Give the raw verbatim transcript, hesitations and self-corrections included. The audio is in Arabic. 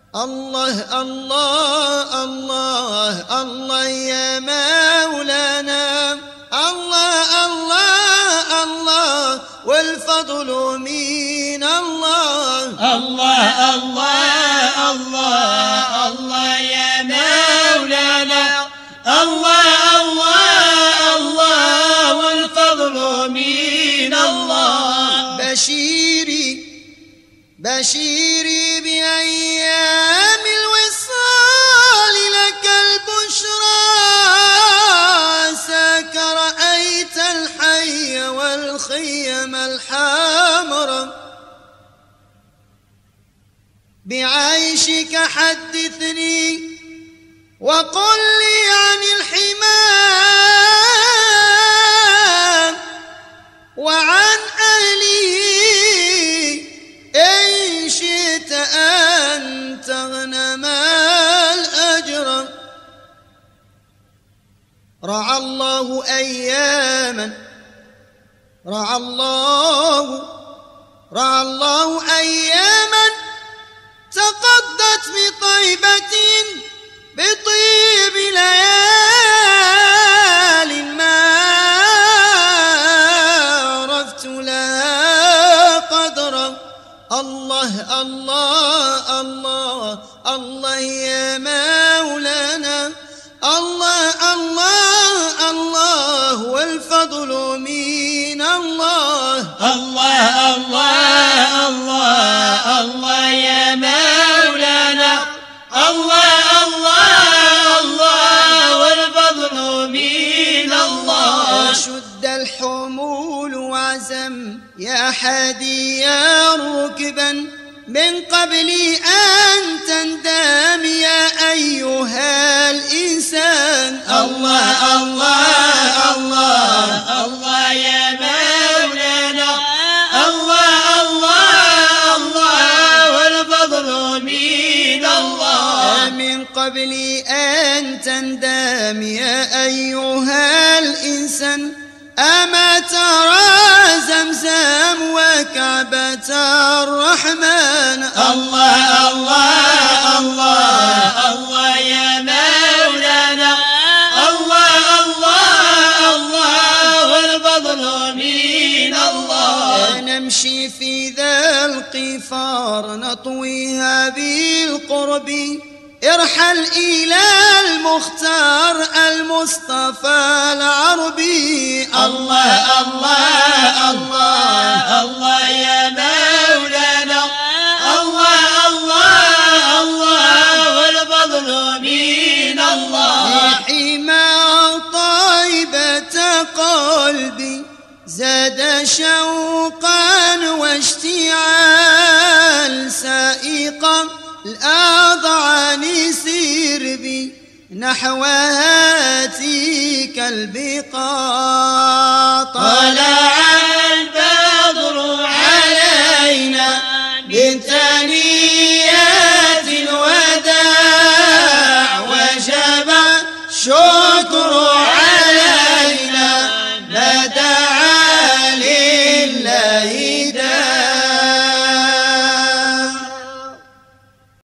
الله الله الله الله يا مولانا، الله الله الله والفضل من الله. الله الله الله الله يا مولانا، الله الله الله والفضل من الله. بشيري بشيري بأيام الوصال لك البشرى، ساك رأيت الحي والخيم الحمر، بعيشك حدثني وقل لي عن الحمام وعن أهله، إن شئت أن تغنم الأجر. رعى الله أياما، رعى الله رعى الله أياما تقضت بطيبة بطيب ليال ما عرفت لها قدرا. الله الله الله الله يا مولانا، الله الله الله والفضل من الله. الله الله الله الله يا مولانا، الله الله الله والفضل من الله. شد الحمول وعزم يا حاديا ركبا من قبل أن تندم يا أيها الإنسان. الله الله الله الله يا مولانا، الله الله الله والفضل من الله. من قبل أن تندم يا أيها الإنسان، أما ترى زمزم وكعبة الرحمن. الله الله الله الله يا مولانا، الله الله الله والفضل من الله. نمشي في ذا القفار نطويها بالقرب، ارحل إلى المختار المصطفى العربي. الله الله الله الله يا مولانا، الله الله الله والفضل من الله. حما طيبة قلبي زاد شوقا واشتعال، سائقا الأضعان سير بي نحو هاتيك البقاع. طلع البدر علينا من ثنيات الوداع، وجب شكر